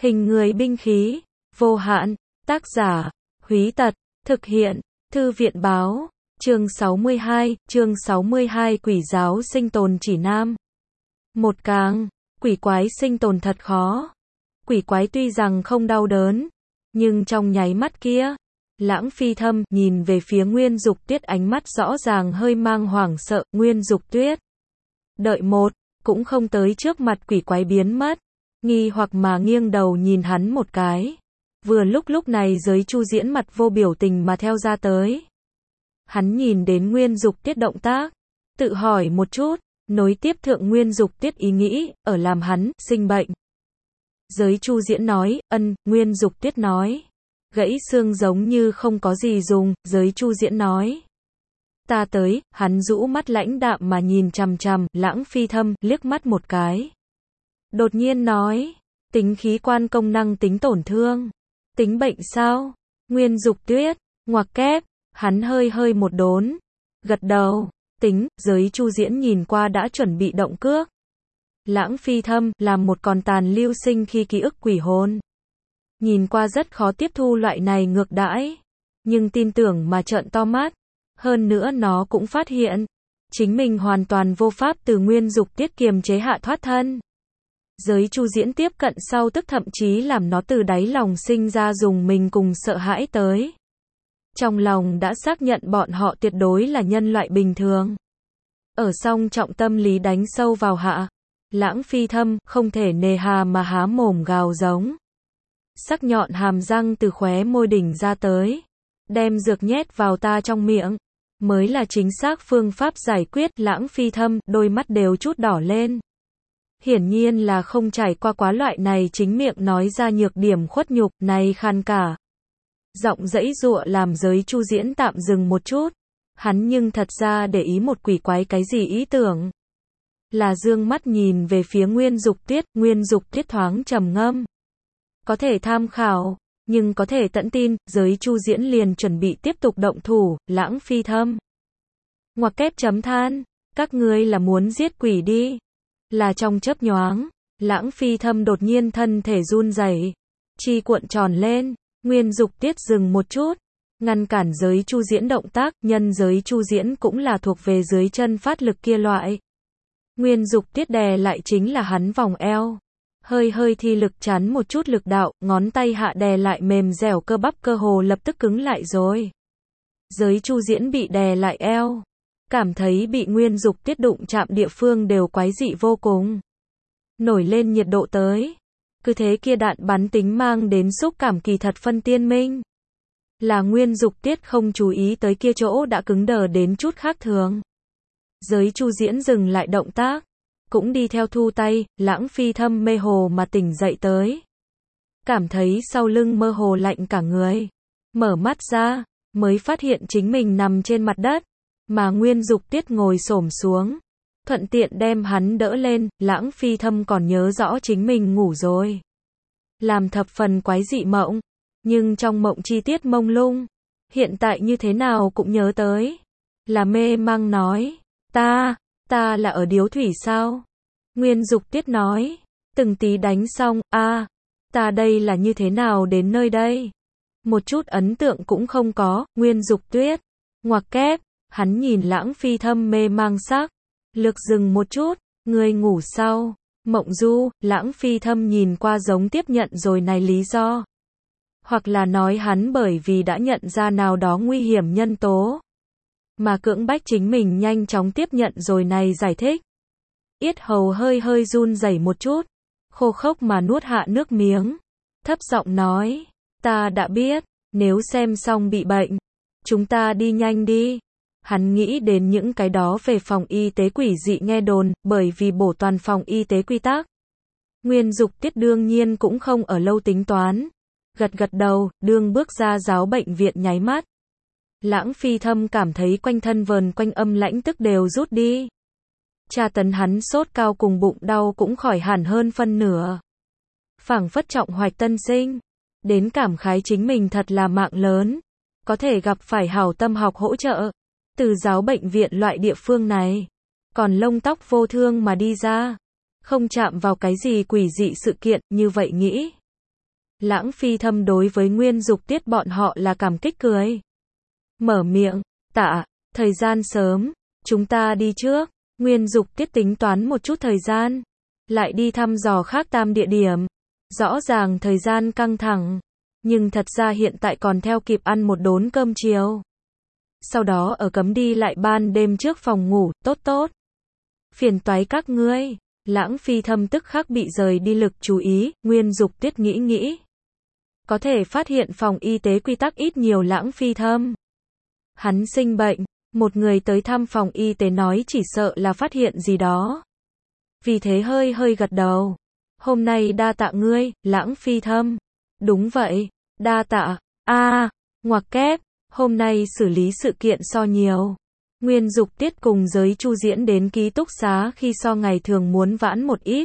Hình người binh khí, vô hạn, tác giả, Húy Tật, thực hiện, Thư viện báo, chương 62, Quỷ giáo sinh tồn chỉ nam. Một càng, quỷ quái sinh tồn thật khó. Quỷ quái tuy rằng không đau đớn, nhưng trong nháy mắt kia, Lãng Phi Thâm nhìn về phía Nguyên Dục Tuyết, ánh mắt rõ ràng hơi mang hoảng sợ. Nguyên Dục Tuyết đợi một, cũng không tới trước mặt quỷ quái biến mất, nghi hoặc mà nghiêng đầu nhìn hắn một cái. Vừa lúc này Giới Chu Diễn mặt vô biểu tình mà theo ra tới. Hắn nhìn đến Nguyên Dục Tuyết động tác, tự hỏi một chút, nối tiếp thượng Nguyên Dục Tuyết ý nghĩ, ở làm hắn sinh bệnh. Giới Chu Diễn nói, Nguyên Dục Tuyết nói, gãy xương giống như không có gì dùng. Giới Chu Diễn nói, ta tới. Hắn rũ mắt lãnh đạm mà nhìn chằm chằm Lãng Phi Thâm liếc mắt một cái. Đột nhiên nói, tính khí quan công năng tính tổn thương, tính bệnh sao? Nguyên Dục Tuyết ngoặc kép, hắn hơi một đốn, gật đầu, tính. Giới Chu Diễn nhìn qua đã chuẩn bị động cước. Lãng Phi Thâm làm một còn tàn lưu sinh khi ký ức quỷ hồn, nhìn qua rất khó tiếp thu loại này ngược đãi, nhưng tin tưởng mà trợn to mắt. Hơn nữa nó cũng phát hiện chính mình hoàn toàn vô pháp từ Nguyên Dục Tuyết kiềm chế hạ thoát thân. Giới Chu Diễn tiếp cận sau tức thậm chí làm nó từ đáy lòng sinh ra dùng mình cùng sợ hãi tới. Trong lòng đã xác nhận bọn họ tuyệt đối là nhân loại bình thường. Ở song trọng tâm lý đánh sâu vào hạ, Lãng Phi Thâm không thể nề hà mà há mồm gào giống. Sắc nhọn hàm răng từ khóe môi đỉnh ra tới, đem dược nhét vào ta trong miệng, mới là chính xác phương pháp giải quyết. Lãng Phi Thâm đôi mắt đều chút đỏ lên. Hiển nhiên là không trải qua quá loại này chính miệng nói ra nhược điểm khuất nhục này, khan cả giọng giãy giụa làm Giới Chu Diễn tạm dừng một chút. Hắn nhưng thật ra để ý một quỷ quái cái gì ý tưởng, là dương mắt nhìn về phía Nguyên Dục Tuyết. Nguyên Dục Tuyết thoáng trầm ngâm, có thể tham khảo, nhưng có thể tận tin. Giới Chu Diễn liền chuẩn bị tiếp tục động thủ. Lãng Phi Thâm ngoặc kép chấm than, các ngươi là muốn giết quỷ đi. Là trong chớp nhoáng, Lãng Phi Thâm đột nhiên thân thể run rẩy, chi cuộn tròn lên. Nguyên Dục Tuyết dừng một chút, ngăn cản Giới Chu Diễn động tác, nhân Giới Chu Diễn cũng là thuộc về dưới chân phát lực kia loại. Nguyên Dục Tuyết đè lại chính là hắn vòng eo, hơi thi lực chắn một chút lực đạo, ngón tay hạ đè lại mềm dẻo cơ bắp cơ hồ lập tức cứng lại rồi. Giới Chu Diễn bị đè lại eo, cảm thấy bị Nguyên Dục Tuyết đụng chạm địa phương đều quái dị vô cùng, nổi lên nhiệt độ tới. Cứ thế kia đạn bắn tính mang đến xúc cảm kỳ thật phân tiên minh. Là Nguyên Dục Tuyết không chú ý tới kia chỗ đã cứng đờ đến chút khác thường. Giới Chu Diễn dừng lại động tác, cũng đi theo thu tay. Lãng Phi Thâm mê hồ mà tỉnh dậy tới, cảm thấy sau lưng mơ hồ lạnh cả người, mở mắt ra, mới phát hiện chính mình nằm trên mặt đất, mà Nguyên Dục Tuyết ngồi xổm xuống, thuận tiện đem hắn đỡ lên. Lãng Phi Thâm còn nhớ rõ chính mình ngủ rồi, làm thập phần quái dị mộng, nhưng trong mộng chi tiết mông lung, hiện tại như thế nào cũng nhớ tới. Là mê mang nói, ta là ở điếu thủy sao? Nguyên Dục Tuyết nói, từng tí đánh xong, ta đây là như thế nào đến nơi đây? Một chút ấn tượng cũng không có. Nguyên Dục Tuyết ngoặc kép, hắn nhìn Lãng Phi Thâm mê mang sắc, lược dừng một chút, ngươi ngủ sau, mộng du. Lãng Phi Thâm nhìn qua giống tiếp nhận rồi này lý do, hoặc là nói hắn bởi vì đã nhận ra nào đó nguy hiểm nhân tố, mà cưỡng bách chính mình nhanh chóng tiếp nhận rồi này giải thích. Yết hầu hơi run rẩy một chút, khô khốc mà nuốt hạ nước miếng, thấp giọng nói, ta đã biết, nếu xem xong bị bệnh, chúng ta đi nhanh đi. Hắn nghĩ đến những cái đó về phòng y tế quỷ dị nghe đồn, bởi vì bổ toàn phòng y tế quy tắc. Nguyên Dục Tuyết đương nhiên cũng không ở lâu tính toán, gật đầu, đương bước ra giáo bệnh viện nháy mắt. Lãng Phi Thâm cảm thấy quanh thân vờn quanh âm lãnh tức đều rút đi. Tra tấn hắn sốt cao cùng bụng đau cũng khỏi hẳn hơn phân nửa. Phảng phất trọng hoạch tân sinh, đến cảm khái chính mình thật là mạng lớn, có thể gặp phải hảo tâm học hỗ trợ, từ giáo bệnh viện loại địa phương này, còn lông tóc vô thương mà đi ra, không chạm vào cái gì quỷ dị sự kiện, như vậy nghĩ. Lãng Phi Thâm đối với Nguyên Dục Tiết bọn họ là cảm kích cười. Mở miệng, tạ, thời gian sớm, chúng ta đi trước. Nguyên Dục Tiết tính toán một chút thời gian, lại đi thăm dò khác tam địa điểm. Rõ ràng thời gian căng thẳng, nhưng thật ra hiện tại còn theo kịp ăn một đốn cơm chiều. Sau đó ở cấm đi lại ban đêm trước phòng ngủ, tốt tốt. Phiền toái các ngươi. Lãng Phi Thâm tức khắc bị rời đi lực chú ý, Nguyên Dục Tiết nghĩ. Có thể phát hiện phòng y tế quy tắc ít nhiều Lãng Phi Thâm. Hắn sinh bệnh, một người tới thăm phòng y tế nói chỉ sợ là phát hiện gì đó. Vì thế hơi gật đầu. Hôm nay đa tạ ngươi, Lãng Phi Thâm. Đúng vậy, đa tạ, ngoặc kép, hôm nay xử lý sự kiện so nhiều. Nguyên Dục Tiết cùng giới Chu diễn đến ký túc xá khi so ngày thường muốn vãn một ít.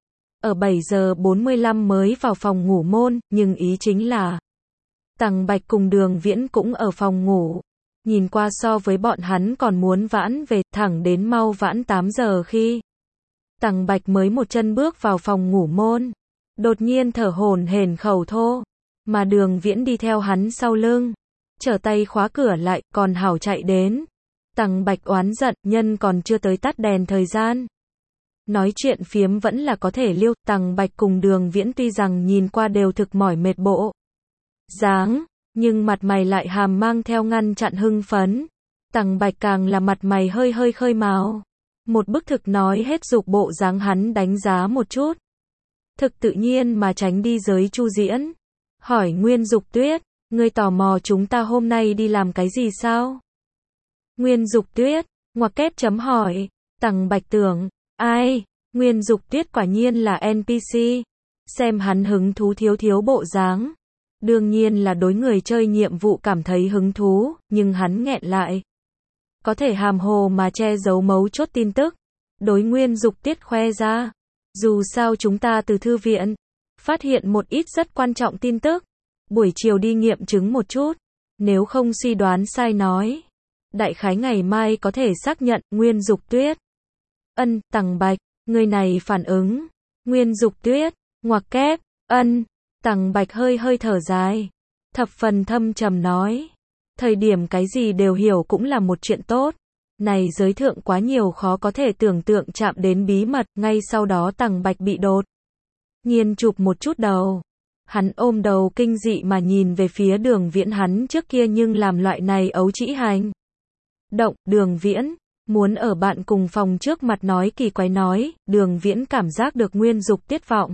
Ở 7 giờ 45 mới vào phòng ngủ môn, nhưng ý chính là Tằng Bạch cùng Đường Viễn cũng ở phòng ngủ. Nhìn qua so với bọn hắn còn muốn vãn về, thẳng đến mau vãn 8 giờ khi Tằng Bạch mới một chân bước vào phòng ngủ môn. Đột nhiên thở hổn hển khẩu thô, mà Đường Viễn đi theo hắn sau lưng, trở tay khóa cửa lại, còn hảo chạy đến. Tằng Bạch oán giận, nhân còn chưa tới tắt đèn thời gian. Nói chuyện phiếm vẫn là có thể liêu, Tằng Bạch cùng Đường Viễn tuy rằng nhìn qua đều thực mỏi mệt bộ dáng, nhưng mặt mày lại hàm mang theo ngăn chặn hưng phấn. Tằng Bạch càng là mặt mày hơi khơi màu. Một bức thực nói hết dục bộ dáng hắn đánh giá một chút. Thực tự nhiên mà tránh đi giới Chu diễn. Hỏi Nguyên Dục Tuyết, ngươi tò mò chúng ta hôm nay đi làm cái gì sao? Nguyên Dục Tuyết, ngoặc kép chấm hỏi. Tằng Bạch tưởng, ai? Nguyên Dục Tuyết quả nhiên là NPC. Xem hắn hứng thú thiếu bộ dáng. Đương nhiên là đối người chơi nhiệm vụ cảm thấy hứng thú, nhưng hắn nghẹn lại. Có thể hàm hồ mà che giấu mấu chốt tin tức. Đối Nguyên Dục Tiết khoe ra. Dù sao chúng ta từ thư viện, phát hiện một ít rất quan trọng tin tức. Buổi chiều đi nghiệm chứng một chút. Nếu không suy đoán sai nói. Đại khái ngày mai có thể xác nhận, Nguyên Dục Tuyết. Tằng Bạch, người này phản ứng. Nguyên Dục Tuyết, ngoặc kép, Tằng Bạch hơi thở dài. Thập phần thâm trầm nói. Thời điểm cái gì đều hiểu cũng là một chuyện tốt. Này giới thượng quá nhiều khó có thể tưởng tượng chạm đến bí mật, ngay sau đó Tằng Bạch bị đột nhiên chụp một chút đầu. Hắn ôm đầu kinh dị mà nhìn về phía Đường Viễn, hắn trước kia nhưng làm loại này ấu trĩ hành động. Đường Viễn muốn ở bạn cùng phòng trước mặt nói kỳ quái nói. Đường Viễn cảm giác được Nguyên Dục Tiết vọng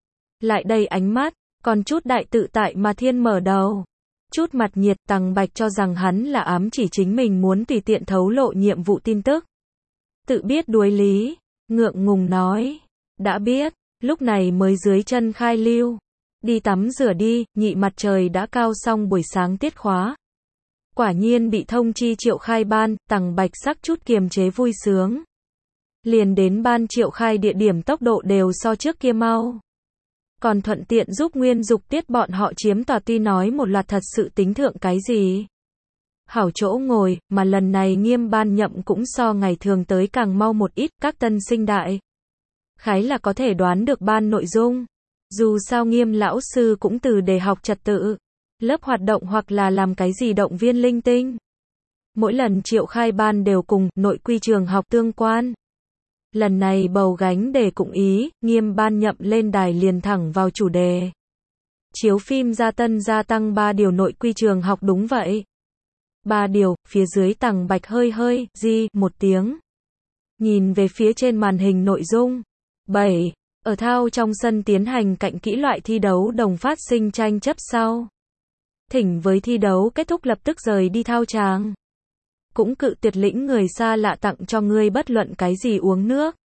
lại đầy ánh mắt, còn chút đại tự tại mà thiên mở đầu. Chút mặt nhiệt. Tằng Bạch cho rằng hắn là ám chỉ chính mình muốn tùy tiện thấu lộ nhiệm vụ tin tức. Tự biết đuối lý, ngượng ngùng nói. Đã biết, lúc này mới dưới chân khai lưu. Đi tắm rửa đi, nhị mặt trời đã cao xong buổi sáng tiết khóa. Quả nhiên bị thông chi triệu khai ban, Tằng Bạch sắc chút kiềm chế vui sướng. Liền đến ban triệu khai địa điểm tốc độ đều so trước kia mau. Còn thuận tiện giúp Nguyên Dục Tiết bọn họ chiếm tòa, tuy nói một loạt thật sự tính thượng cái gì. Hảo chỗ ngồi, mà lần này Nghiêm ban nhậm cũng so ngày thường tới càng mau một ít, các tân sinh đại khái là có thể đoán được ban nội dung. Dù sao Nghiêm lão sư cũng từ để học trật tự, lớp hoạt động hoặc là làm cái gì động viên linh tinh. Mỗi lần triệu khai ban đều cùng nội quy trường học tương quan. Lần này bầu gánh đề cũng ý, Nghiêm ban nhậm lên đài liền thẳng vào chủ đề. Chiếu phim gia tăng 3 điều nội quy trường học. Đúng vậy. 3 điều, phía dưới Tằng Bạch hơi một tiếng. Nhìn về phía trên màn hình nội dung. 7. Ở thao trong sân tiến hành cạnh kỹ loại thi đấu đồng phát sinh tranh chấp sau. Thỉnh với thi đấu kết thúc lập tức rời đi thao tràng. Cũng cự tuyệt lĩnh người xa lạ tặng cho ngươi bất luận cái gì uống nước,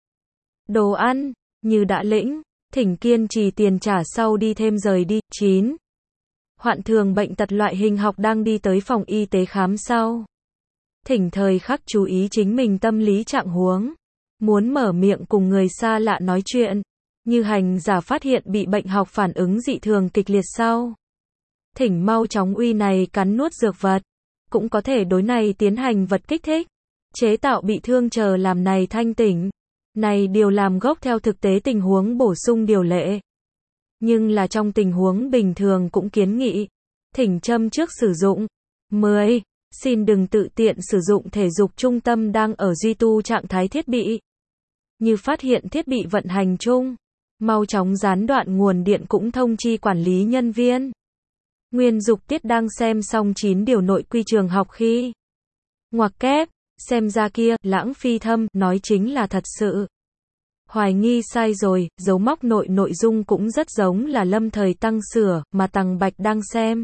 đồ ăn, như đã lĩnh, thỉnh kiên trì tiền trả sau đi thêm rời đi. 9. Hoạn thường bệnh tật loại hình học đang đi tới phòng y tế khám sau. Thỉnh thời khắc chú ý chính mình tâm lý trạng huống. Muốn mở miệng cùng người xa lạ nói chuyện, như hành giả phát hiện bị bệnh học phản ứng dị thường kịch liệt sau. Thỉnh mau chóng uy này cắn nuốt dược vật. Cũng có thể đối này tiến hành vật kích thích, chế tạo bị thương chờ làm này thanh tỉnh. Này điều làm gốc theo thực tế tình huống bổ sung điều lệ. Nhưng là trong tình huống bình thường cũng kiến nghị. Thỉnh châm trước sử dụng. 10. Xin đừng tự tiện sử dụng thể dục trung tâm đang ở duy tu trạng thái thiết bị. Như phát hiện thiết bị vận hành chung, mau chóng gián đoạn nguồn điện cũng thông chi quản lý nhân viên. Nguyên Dục Tiết đang xem xong 9 điều nội quy trường học khi ngoặc kép, xem ra kia, Lãng Phi Thâm, nói chính là thật sự. Hoài nghi sai rồi, dấu móc nội dung cũng rất giống là Lâm Thời Tăng sửa, mà Tằng Bạch đang xem.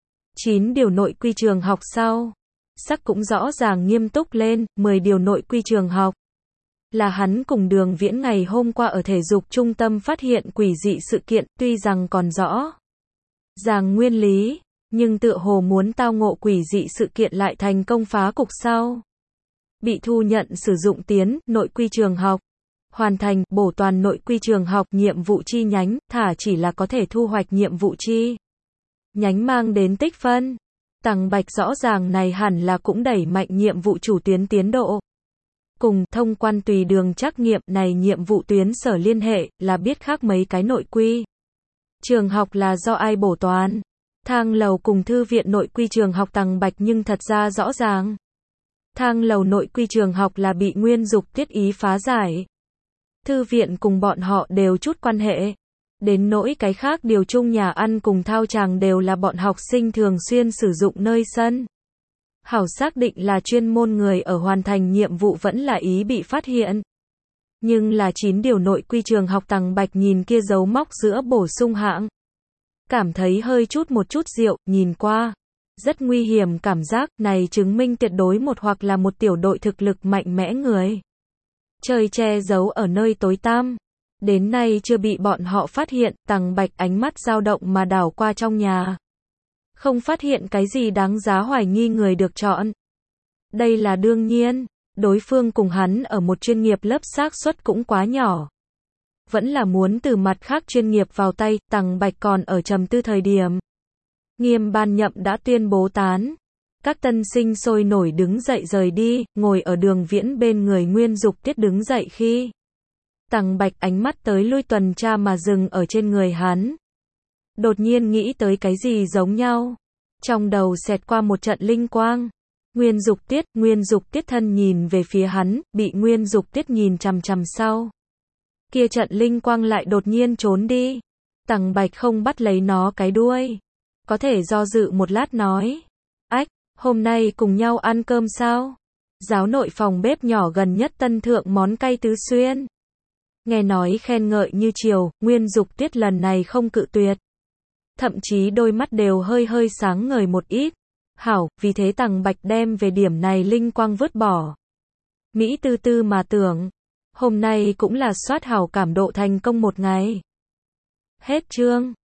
9 điều nội quy trường học sau. Sắc cũng rõ ràng nghiêm túc lên, 10 điều nội quy trường học. Là hắn cùng Đường Viễn ngày hôm qua ở thể dục trung tâm phát hiện quỷ dị sự kiện, tuy rằng còn rõ ràng nguyên lý, nhưng tựa hồ muốn tao ngộ quỷ dị sự kiện lại thành công phá cục sau. Bị thu nhận sử dụng tiến, nội quy trường học. Hoàn thành, bổ toàn nội quy trường học, nhiệm vụ chi nhánh, thả chỉ là có thể thu hoạch nhiệm vụ chi nhánh mang đến tích phân. Tằng Bạch rõ ràng này hẳn là cũng đẩy mạnh nhiệm vụ chủ tuyến tiến độ. Cùng, thông quan tùy đường trắc nghiệm này nhiệm vụ tuyến sở liên hệ, là biết khác mấy cái nội quy. Trường học là do ai bổ toán. Thang lầu cùng thư viện nội quy trường học Tằng Bạch nhưng thật ra rõ ràng. Thang lầu nội quy trường học là bị Nguyên Dục Tiết ý phá giải. Thư viện cùng bọn họ đều chút quan hệ. Đến nỗi cái khác điều chung nhà ăn cùng thao tràng đều là bọn học sinh thường xuyên sử dụng nơi sân. Hảo xác định là chuyên môn người ở hoàn thành nhiệm vụ vẫn là ý bị phát hiện. Nhưng là 9 điều nội quy trường học Tằng Bạch nhìn kia dấu móc giữa bổ sung hạng. Cảm thấy hơi một chút rượu, nhìn qua. Rất nguy hiểm cảm giác, này chứng minh tuyệt đối một hoặc là một tiểu đội thực lực mạnh mẽ người. Trời che giấu ở nơi tối tăm. Đến nay chưa bị bọn họ phát hiện, Tằng Bạch ánh mắt dao động mà đảo qua trong nhà. Không phát hiện cái gì đáng giá hoài nghi người được chọn. Đây là đương nhiên, đối phương cùng hắn ở một chuyên nghiệp lớp xác suất cũng quá nhỏ. Vẫn là muốn từ mặt khác chuyên nghiệp vào tay, Tằng Bạch còn ở trầm tư thời điểm. Nghiêm ban nhậm đã tuyên bố tán. Các tân sinh sôi nổi đứng dậy rời đi, ngồi ở Đường Viễn bên người Nguyên Dục Tiết đứng dậy khi Tằng Bạch ánh mắt tới lui tuần tra mà dừng ở trên người hắn. Đột nhiên nghĩ tới cái gì giống nhau. Trong đầu xẹt qua một trận linh quang. Nguyên Dục Tiết thân nhìn về phía hắn, bị Nguyên Dục Tiết nhìn chằm chằm sau. Kia trận linh quang lại đột nhiên trốn đi. Tằng Bạch không bắt lấy nó cái đuôi. Có thể do dự một lát nói. Ách, hôm nay cùng nhau ăn cơm sao? Giáo nội phòng bếp nhỏ gần nhất tân thượng món cay tứ xuyên. Nghe nói khen ngợi như chiều, Nguyên Dục Tiết lần này không cự tuyệt. Thậm chí đôi mắt đều hơi sáng ngời một ít. Hảo, vì thế Tằng Bạch đem về điểm này linh quang vứt bỏ. Mỹ tư tư mà tưởng. Hôm nay cũng là soát hảo cảm độ thành công một ngày. Hết chương.